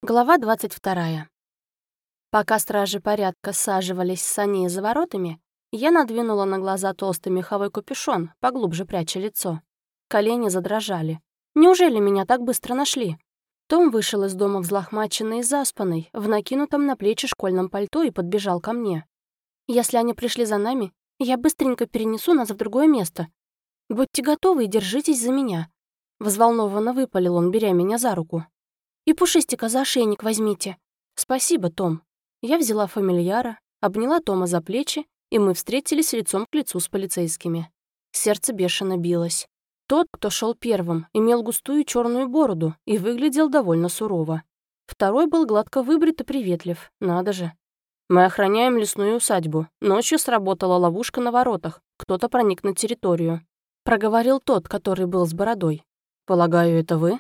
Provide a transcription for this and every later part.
Глава 22. Пока стражи порядка саживались с саней за воротами, я надвинула на глаза толстый меховой капюшон, поглубже пряча лицо. Колени задрожали. Неужели меня так быстро нашли? Том вышел из дома взлохмаченный и заспанный, в накинутом на плечи школьном пальто и подбежал ко мне. «Если они пришли за нами, я быстренько перенесу нас в другое место. Будьте готовы и держитесь за меня», — взволнованно выпалил он, беря меня за руку. «И Пушистика за ошейник возьмите». «Спасибо, Том». Я взяла фамильяра, обняла Тома за плечи, и мы встретились лицом к лицу с полицейскими. Сердце бешено билось. Тот, кто шел первым, имел густую черную бороду и выглядел довольно сурово. Второй был гладко выбрит и приветлив, надо же. «Мы охраняем лесную усадьбу. Ночью сработала ловушка на воротах. Кто-то проник на территорию», — проговорил тот, который был с бородой. «Полагаю, это вы?»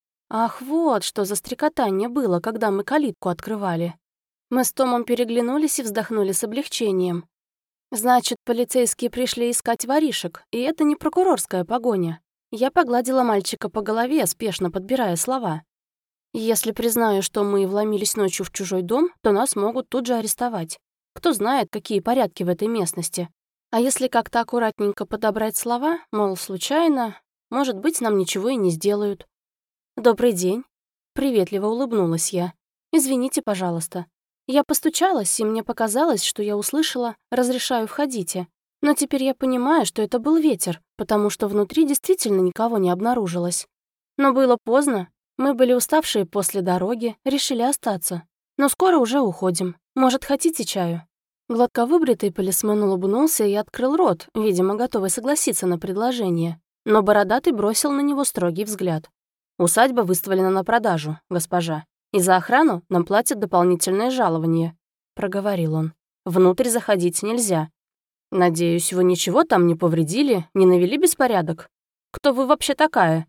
Ах, вот что за стрекотание было, когда мы калитку открывали. Мы с Томом переглянулись и вздохнули с облегчением. Значит, полицейские пришли искать воришек, и это не прокурорская погоня. Я погладила мальчика по голове, спешно подбирая слова. Если признаю, что мы вломились ночью в чужой дом, то нас могут тут же арестовать. Кто знает, какие порядки в этой местности. А если как-то аккуратненько подобрать слова, мол, случайно, может быть, нам ничего и не сделают. «Добрый день», — приветливо улыбнулась я. «Извините, пожалуйста. Я постучалась, и мне показалось, что я услышала «разрешаю, входите». Но теперь я понимаю, что это был ветер, потому что внутри действительно никого не обнаружилось. Но было поздно. Мы были уставшие после дороги, решили остаться. Но скоро уже уходим. Может, хотите чаю?» Гладко выбритый полисмен улыбнулся и открыл рот, видимо, готовый согласиться на предложение. Но бородатый бросил на него строгий взгляд. «Усадьба выставлена на продажу, госпожа, и за охрану нам платят дополнительное жалование», — проговорил он. «Внутрь заходить нельзя. Надеюсь, вы ничего там не повредили, не навели беспорядок? Кто вы вообще такая?»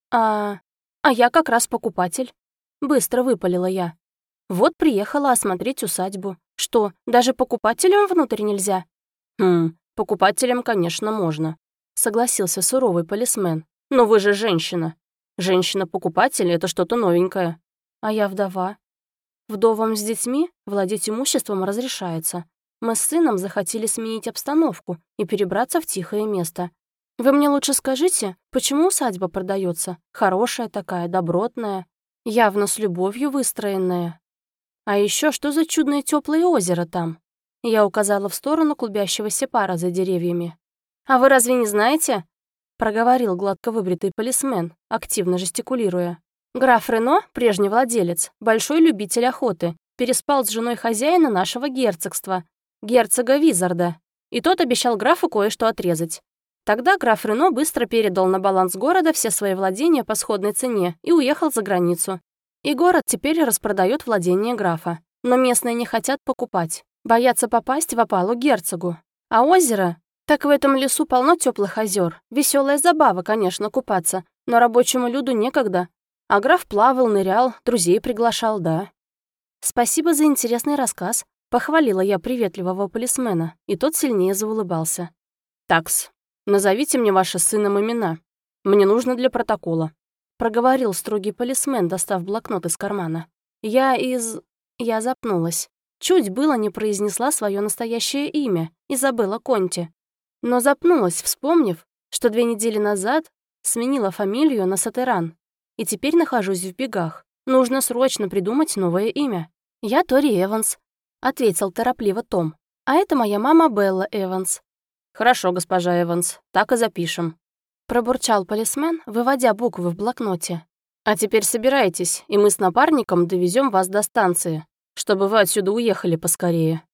А я как раз покупатель», — быстро выпалила я. «Вот приехала осмотреть усадьбу. Что, даже покупателям внутрь нельзя?» «Покупателям, конечно, можно», — согласился суровый полисмен. «Но вы же женщина. Женщина-покупатель — это что-то новенькое. А я вдова. Вдовам с детьми владеть имуществом разрешается. Мы с сыном захотели сменить обстановку и перебраться в тихое место. Вы мне лучше скажите, почему усадьба продается? Хорошая такая, добротная, явно с любовью выстроенная. А еще что за чудное теплое озеро там?» Я указала в сторону клубящегося пара за деревьями. «А вы разве не знаете?» Проговорил гладко выбритый полисмен, активно жестикулируя. «Граф Рено, прежний владелец, большой любитель охоты, переспал с женой хозяина нашего герцогства, герцога Визарда, и тот обещал графу кое-что отрезать. Тогда граф Рено быстро передал на баланс города все свои владения по сходной цене и уехал за границу. И город теперь распродает владения графа. Но местные не хотят покупать, боятся попасть в опалу герцогу. А озеро... Так в этом лесу полно теплых озер. Веселая забава, конечно, купаться, но рабочему люду некогда. А граф плавал, нырял, друзей приглашал, да». «Спасибо за интересный рассказ», — похвалила я приветливого полисмена, и тот сильнее заулыбался. «Такс, назовите мне ваши с сыном имена. Мне нужно для протокола», — проговорил строгий полисмен, достав блокнот из кармана. Я запнулась. Чуть было не произнесла свое настоящее имя, Изабелла Конти. Но запнулась, вспомнив, что 2 недели назад сменила фамилию на Сатеран, и теперь нахожусь в бегах. Нужно срочно придумать новое имя. «Я Тори Эванс», — ответил торопливо Том. «А это моя мама Белла Эванс». «Хорошо, госпожа Эванс, так и запишем», — пробурчал полисмен, выводя буквы в блокноте. «А теперь собирайтесь, и мы с напарником довезем вас до станции, чтобы вы отсюда уехали поскорее».